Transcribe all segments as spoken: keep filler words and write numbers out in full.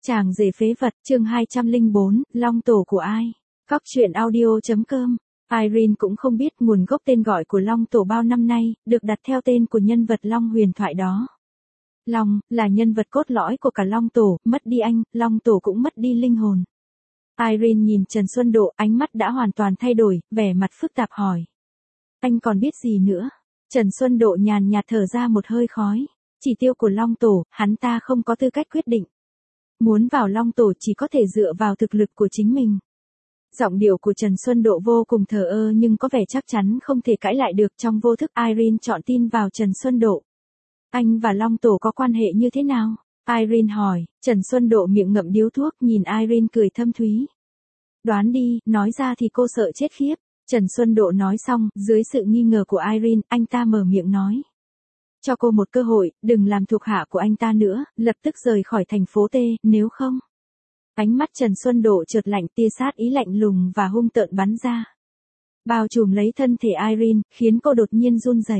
Chàng rể phế vật, chương hai trăm lẻ bốn, long tổ của ai? Cóc truyện audio.com. Irene cũng không biết nguồn gốc tên gọi của long tổ bao năm nay, được đặt theo tên của nhân vật long huyền thoại đó. Long, là nhân vật cốt lõi của cả long tổ, mất đi anh, long tổ cũng mất đi linh hồn. Irene nhìn Trần Xuân Độ, ánh mắt đã hoàn toàn thay đổi, vẻ mặt phức tạp hỏi. Anh còn biết gì nữa? Trần Xuân Độ nhàn nhạt thở ra một hơi khói. Chỉ tiêu của long tổ, hắn ta không có tư cách quyết định. Muốn vào long tổ chỉ có thể dựa vào thực lực của chính mình. Giọng điệu của Trần Xuân Độ vô cùng thờ ơ nhưng có vẻ chắc chắn không thể cãi lại được. Trong vô thức Irene chọn tin vào Trần Xuân Độ. Anh và long tổ có quan hệ như thế nào? Irene hỏi. Trần Xuân Độ miệng ngậm điếu thuốc nhìn Irene cười thâm thúy. Đoán đi, nói ra thì cô sợ chết khiếp. Trần Xuân Độ nói xong, dưới sự nghi ngờ của Irene, anh ta mở miệng nói. Cho cô một cơ hội, đừng làm thuộc hạ của anh ta nữa, lập tức rời khỏi thành phố T, nếu không. Ánh mắt Trần Xuân Độ chợt lạnh, tia sát ý lạnh lùng và hung tợn bắn ra. Bao trùm lấy thân thể Irene, khiến cô đột nhiên run rẩy.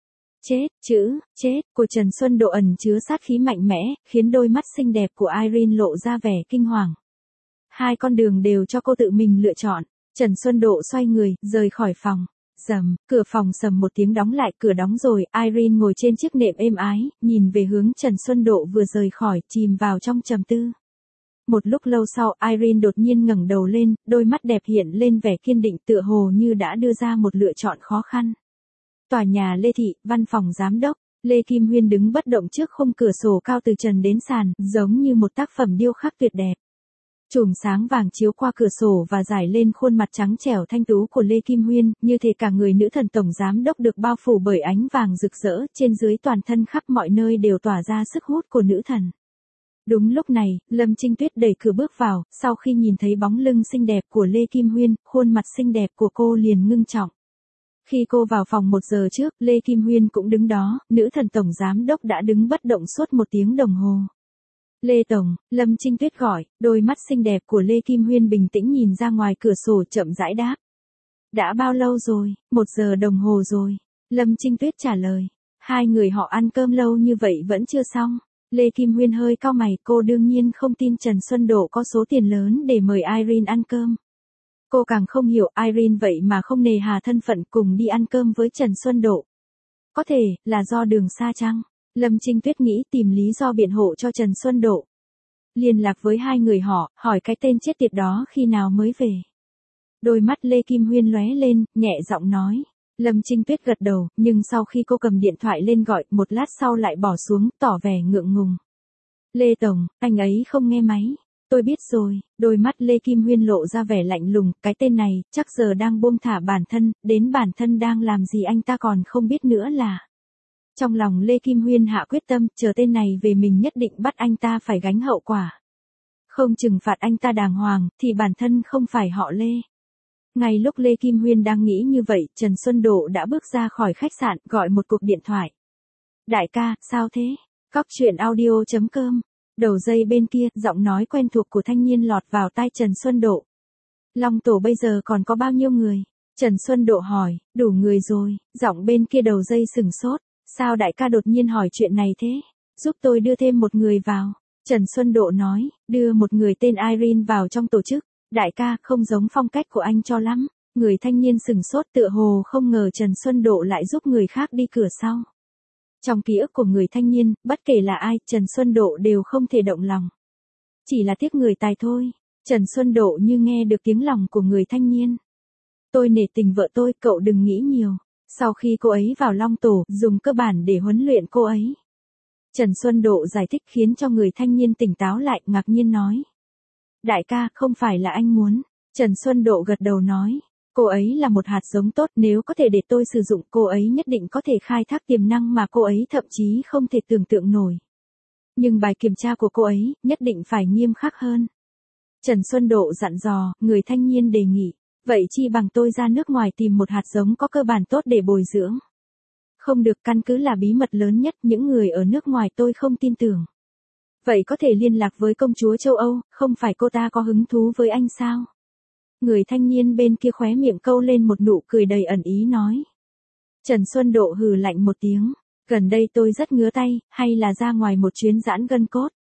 Chết, chữ, chết, của Trần Xuân Độ ẩn chứa sát khí mạnh mẽ, khiến đôi mắt xinh đẹp của Irene lộ ra vẻ kinh hoàng. Hai con đường đều cho cô tự mình lựa chọn. Trần Xuân Độ xoay người, rời khỏi phòng. Rầm, cửa phòng sầm một tiếng đóng lại, cửa đóng rồi, Irene ngồi trên chiếc nệm êm ái, nhìn về hướng Trần Xuân Độ vừa rời khỏi, chìm vào trong trầm tư. Một lúc lâu sau, Irene đột nhiên ngẩng đầu lên, đôi mắt đẹp hiện lên vẻ kiên định tựa hồ như đã đưa ra một lựa chọn khó khăn. Tòa nhà Lê Thị, văn phòng giám đốc, Lê Kim Huyên đứng bất động trước khung cửa sổ cao từ trần đến sàn, giống như một tác phẩm điêu khắc tuyệt đẹp. Chùm sáng vàng chiếu qua cửa sổ và rải lên khuôn mặt trắng trẻo thanh tú của Lê Kim Huyên, như thể cả người nữ thần tổng giám đốc được bao phủ bởi ánh vàng rực rỡ, trên dưới toàn thân khắp mọi nơi đều tỏa ra sức hút của nữ thần. Đúng lúc này, Lâm Trinh Tuyết đẩy cửa bước vào, sau khi nhìn thấy bóng lưng xinh đẹp của Lê Kim Huyên, khuôn mặt xinh đẹp của cô liền ngưng trọng. Khi cô vào phòng một giờ trước, Lê Kim Huyên cũng đứng đó, nữ thần tổng giám đốc đã đứng bất động suốt một tiếng đồng hồ. Lê Tổng, Lâm Trinh Tuyết gọi, đôi mắt xinh đẹp của Lê Kim Huyên bình tĩnh nhìn ra ngoài cửa sổ chậm rãi đáp. Đã bao lâu rồi? Một giờ đồng hồ rồi. Lâm Trinh Tuyết trả lời. Hai người họ ăn cơm lâu như vậy vẫn chưa xong. Lê Kim Huyên hơi cau mày, cô đương nhiên không tin Trần Xuân Độ có số tiền lớn để mời Irene ăn cơm. Cô càng không hiểu Irene vậy mà không nề hà thân phận cùng đi ăn cơm với Trần Xuân Độ. Có thể, là do đường xa chăng? Lâm Trinh Tuyết nghĩ tìm lý do biện hộ cho Trần Xuân Độ. Liên lạc với hai người họ, hỏi cái tên chết tiệt đó khi nào mới về. Đôi mắt Lê Kim Huyên lóe lên, nhẹ giọng nói. Lâm Trinh Tuyết gật đầu, nhưng sau khi cô cầm điện thoại lên gọi, một lát sau lại bỏ xuống, tỏ vẻ ngượng ngùng. Lê Tổng, anh ấy không nghe máy. Tôi biết rồi, đôi mắt Lê Kim Huyên lộ ra vẻ lạnh lùng, cái tên này, chắc giờ đang buông thả bản thân, đến bản thân đang làm gì anh ta còn không biết nữa là. Trong lòng Lê Kim Huyên hạ quyết tâm, chờ tên này về mình nhất định bắt anh ta phải gánh hậu quả. Không trừng phạt anh ta đàng hoàng, thì bản thân không phải họ Lê. Ngay lúc Lê Kim Huyên đang nghĩ như vậy, Trần Xuân Độ đã bước ra khỏi khách sạn, gọi một cuộc điện thoại. Đại ca, sao thế? Cóc truyện audio.com. Đầu dây bên kia, giọng nói quen thuộc của thanh niên lọt vào tai Trần Xuân Độ. Long tổ bây giờ còn có bao nhiêu người? Trần Xuân Độ hỏi. Đủ người rồi. Giọng bên kia đầu dây sừng sốt. Sao đại ca đột nhiên hỏi chuyện này thế? Giúp tôi đưa thêm một người vào. Trần Xuân Độ nói. Đưa một người tên Irene vào trong tổ chức. Đại ca, không giống phong cách của anh cho lắm. Người thanh niên sừng sốt tựa hồ không ngờ Trần Xuân Độ lại giúp người khác đi cửa sau. Trong ký ức của người thanh niên, bất kể là ai, Trần Xuân Độ đều không thể động lòng. Chỉ là tiếc người tài thôi. Trần Xuân Độ như nghe được tiếng lòng của người thanh niên. Tôi nể tình vợ tôi, cậu đừng nghĩ nhiều. Sau khi cô ấy vào long tổ, dùng cơ bản để huấn luyện cô ấy. Trần Xuân Độ giải thích khiến cho người thanh niên tỉnh táo lại, ngạc nhiên nói. Đại ca, không phải là anh muốn. Trần Xuân Độ gật đầu nói. Cô ấy là một hạt giống tốt, nếu có thể để tôi sử dụng, cô ấy nhất định có thể khai thác tiềm năng mà cô ấy thậm chí không thể tưởng tượng nổi. Nhưng bài kiểm tra của cô ấy, nhất định phải nghiêm khắc hơn. Trần Xuân Độ dặn dò, người thanh niên đề nghị. Vậy chi bằng tôi ra nước ngoài tìm một hạt giống có cơ bản tốt để bồi dưỡng. Không được, căn cứ là bí mật lớn nhất, những người ở nước ngoài tôi không tin tưởng. Vậy có thể liên lạc với công chúa châu Âu, không phải cô ta có hứng thú với anh sao? Người thanh niên bên kia khóe miệng câu lên một nụ cười đầy ẩn ý nói. Trần Xuân Độ hừ lạnh một tiếng. Gần đây tôi rất ngứa tay, hay là ra ngoài một chuyến giãn gân cốt.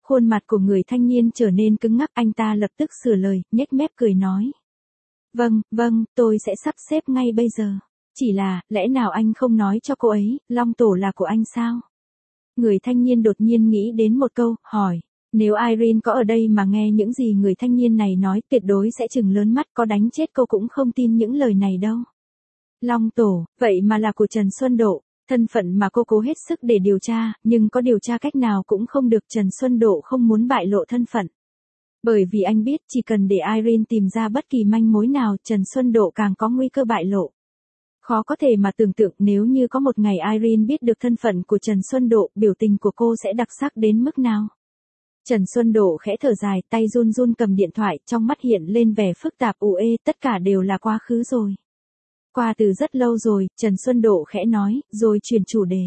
Khuôn mặt của người thanh niên trở nên cứng ngắc, anh ta lập tức sửa lời, nhếch mép cười nói. Vâng, vâng, tôi sẽ sắp xếp ngay bây giờ. Chỉ là, lẽ nào anh không nói cho cô ấy, Long Tổ là của anh sao? Người thanh niên đột nhiên nghĩ đến một câu, hỏi. Nếu Irene có ở đây mà nghe những gì người thanh niên này nói, tuyệt đối sẽ trừng lớn mắt, có đánh chết cô cũng không tin những lời này đâu. Long Tổ, vậy mà là của Trần Xuân Độ. Thân phận mà cô cố hết sức để điều tra, nhưng có điều tra cách nào cũng không được, Trần Xuân Độ không muốn bại lộ thân phận. Bởi vì anh biết chỉ cần để Irene tìm ra bất kỳ manh mối nào, Trần Xuân Độ càng có nguy cơ bại lộ. Khó có thể mà tưởng tượng nếu như có một ngày Irene biết được thân phận của Trần Xuân Độ, biểu tình của cô sẽ đặc sắc đến mức nào. Trần Xuân Độ khẽ thở dài, tay run run cầm điện thoại, trong mắt hiện lên vẻ phức tạp u ê, tất cả đều là quá khứ rồi. Qua từ rất lâu rồi, Trần Xuân Độ khẽ nói, rồi chuyển chủ đề.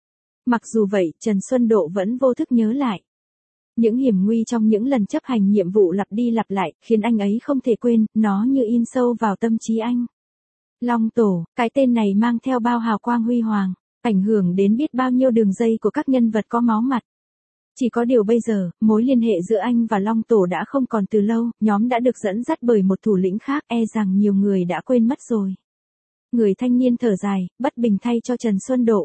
Mặc dù vậy, Trần Xuân Độ vẫn vô thức nhớ lại. Những hiểm nguy trong những lần chấp hành nhiệm vụ lặp đi lặp lại, khiến anh ấy không thể quên, nó như in sâu vào tâm trí anh. Long Tổ, cái tên này mang theo bao hào quang huy hoàng, ảnh hưởng đến biết bao nhiêu đường dây của các nhân vật có máu mặt. Chỉ có điều bây giờ, mối liên hệ giữa anh và Long Tổ đã không còn từ lâu, nhóm đã được dẫn dắt bởi một thủ lĩnh khác, e rằng nhiều người đã quên mất rồi. Người thanh niên thở dài, bất bình thay cho Trần Xuân Độ.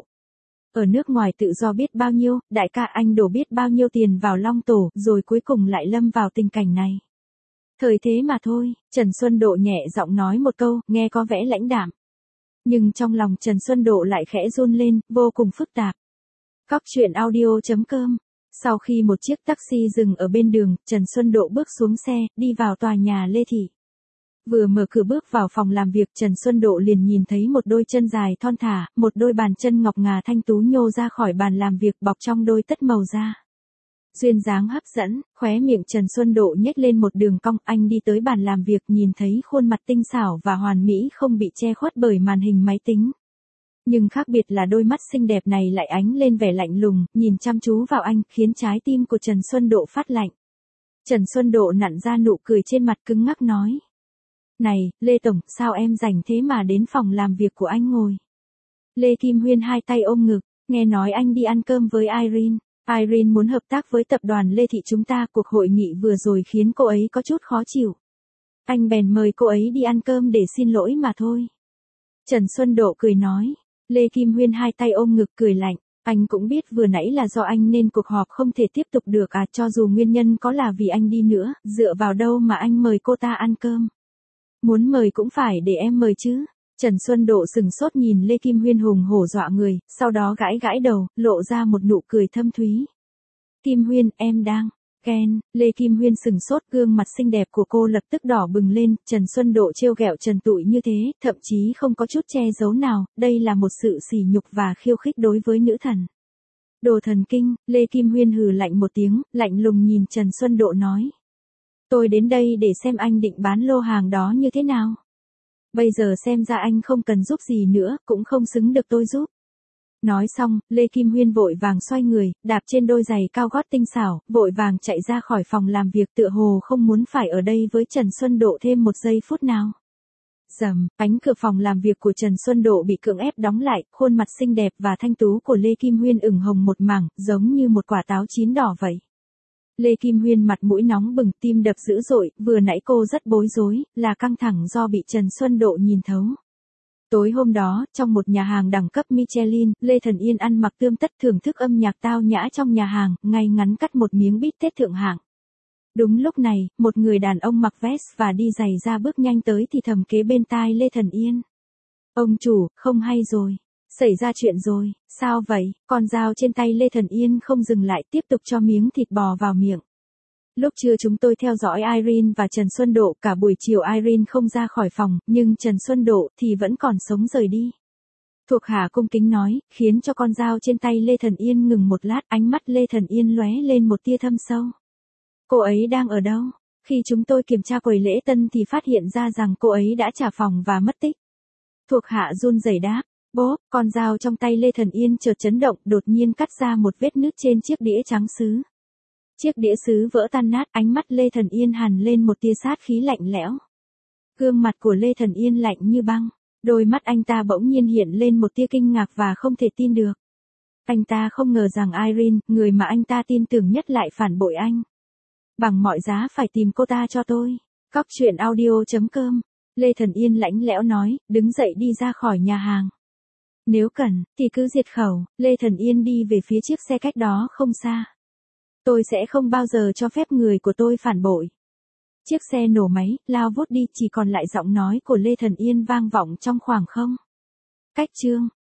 Ở nước ngoài tự do biết bao nhiêu, đại ca anh đổ biết bao nhiêu tiền vào Long Tổ, rồi cuối cùng lại lâm vào tình cảnh này. Thời thế mà thôi, Trần Xuân Độ nhẹ giọng nói một câu, nghe có vẻ lãnh đạm. Nhưng trong lòng Trần Xuân Độ lại khẽ run lên, vô cùng phức tạp. Cóc truyện audio chấm com. Sau khi một chiếc taxi dừng ở bên đường, Trần Xuân Độ bước xuống xe, đi vào tòa nhà Lê Thị. Vừa mở cửa bước vào phòng làm việc, Trần Xuân Độ liền nhìn thấy một đôi chân dài thon thả, một đôi bàn chân ngọc ngà thanh tú nhô ra khỏi bàn làm việc bọc trong đôi tất màu da. Duyên dáng hấp dẫn, khóe miệng Trần Xuân Độ nhếch lên một đường cong, anh đi tới bàn làm việc nhìn thấy khuôn mặt tinh xảo và hoàn mỹ không bị che khuất bởi màn hình máy tính. Nhưng khác biệt là đôi mắt xinh đẹp này lại ánh lên vẻ lạnh lùng, nhìn chăm chú vào anh, khiến trái tim của Trần Xuân Độ phát lạnh. Trần Xuân Độ nặn ra nụ cười trên mặt cứng ngắc nói. Này, Lê Tổng, sao em rảnh thế mà đến phòng làm việc của anh ngồi? Lê Kim Huyên hai tay ôm ngực, nghe nói anh đi ăn cơm với Irene. Irene muốn hợp tác với tập đoàn Lê Thị chúng ta, cuộc hội nghị vừa rồi khiến cô ấy có chút khó chịu. Anh bèn mời cô ấy đi ăn cơm để xin lỗi mà thôi. Trần Xuân Độ cười nói. Lê Kim Huyên hai tay ôm ngực cười lạnh. Anh cũng biết vừa nãy là do anh nên cuộc họp không thể tiếp tục được à, cho dù nguyên nhân có là vì anh đi nữa, dựa vào đâu mà anh mời cô ta ăn cơm. Muốn mời cũng phải để em mời chứ. Trần Xuân Độ sừng sốt nhìn Lê Kim Huyên hùng hổ dọa người, sau đó gãi gãi đầu, lộ ra một nụ cười thâm thúy. Kim Huyên, em đang ghen. Lê Kim Huyên sừng sốt, gương mặt xinh đẹp của cô lập tức đỏ bừng lên. Trần Xuân Độ trêu ghẹo Trần Tụi như thế, thậm chí không có chút che giấu nào, đây là một sự sỉ nhục và khiêu khích đối với nữ thần. Đồ thần kinh. Lê Kim Huyên hừ lạnh một tiếng, lạnh lùng nhìn Trần Xuân Độ nói. Tôi đến đây để xem anh định bán lô hàng đó như thế nào. Bây giờ xem ra anh không cần giúp gì nữa, cũng không xứng được tôi giúp. Nói xong, Lê Kim Huyên vội vàng xoay người, đạp trên đôi giày cao gót tinh xảo, vội vàng chạy ra khỏi phòng làm việc, tựa hồ không muốn phải ở đây với Trần Xuân Độ thêm một giây phút nào. Rầm, cánh cửa phòng làm việc của Trần Xuân Độ bị cưỡng ép đóng lại, khuôn mặt xinh đẹp và thanh tú của Lê Kim Huyên ửng hồng một mảng, giống như một quả táo chín đỏ vậy. Lê Kim Huyên mặt mũi nóng bừng, tim đập dữ dội, vừa nãy cô rất bối rối, là căng thẳng do bị Trần Xuân Độ nhìn thấu. Tối hôm đó, trong một nhà hàng đẳng cấp Michelin, Lê Thần Yên ăn mặc tươm tất thưởng thức âm nhạc tao nhã trong nhà hàng, ngay ngắn cắt một miếng bít tết thượng hạng. Đúng lúc này, một người đàn ông mặc vest và đi giày ra bước nhanh tới thì thầm kế bên tai Lê Thần Yên. Ông chủ, không hay rồi. Xảy ra chuyện rồi, sao vậy? Con dao trên tay Lê Thần Yên không dừng lại, tiếp tục cho miếng thịt bò vào miệng. Lúc trưa chúng tôi theo dõi Irene và Trần Xuân Độ, cả buổi chiều Irene không ra khỏi phòng, nhưng Trần Xuân Độ thì vẫn còn sống rời đi. Thuộc hạ cung kính nói, khiến cho con dao trên tay Lê Thần Yên ngừng một lát, ánh mắt Lê Thần Yên lóe lên một tia thâm sâu. Cô ấy đang ở đâu? Khi chúng tôi kiểm tra quầy lễ tân thì phát hiện ra rằng cô ấy đã trả phòng và mất tích. Thuộc hạ run rẩy đáp. Bốp, con dao trong tay Lê Thần Yên chợt chấn động, đột nhiên cắt ra một vết nứt trên chiếc đĩa trắng sứ. Chiếc đĩa sứ vỡ tan nát, ánh mắt Lê Thần Yên hằn lên một tia sát khí lạnh lẽo. Gương mặt của Lê Thần Yên lạnh như băng, đôi mắt anh ta bỗng nhiên hiện lên một tia kinh ngạc và không thể tin được. Anh ta không ngờ rằng Irene, người mà anh ta tin tưởng nhất lại phản bội anh. Bằng mọi giá phải tìm cô ta cho tôi. Cóc truyện audio.com. Lê Thần Yên lãnh lẽo nói, đứng dậy đi ra khỏi nhà hàng. Nếu cần, thì cứ diệt khẩu. Lê Thần Yên đi về phía chiếc xe cách đó không xa. Tôi sẽ không bao giờ cho phép người của tôi phản bội. Chiếc xe nổ máy, lao vút đi, chỉ còn lại giọng nói của Lê Thần Yên vang vọng trong khoảng không. Cách chương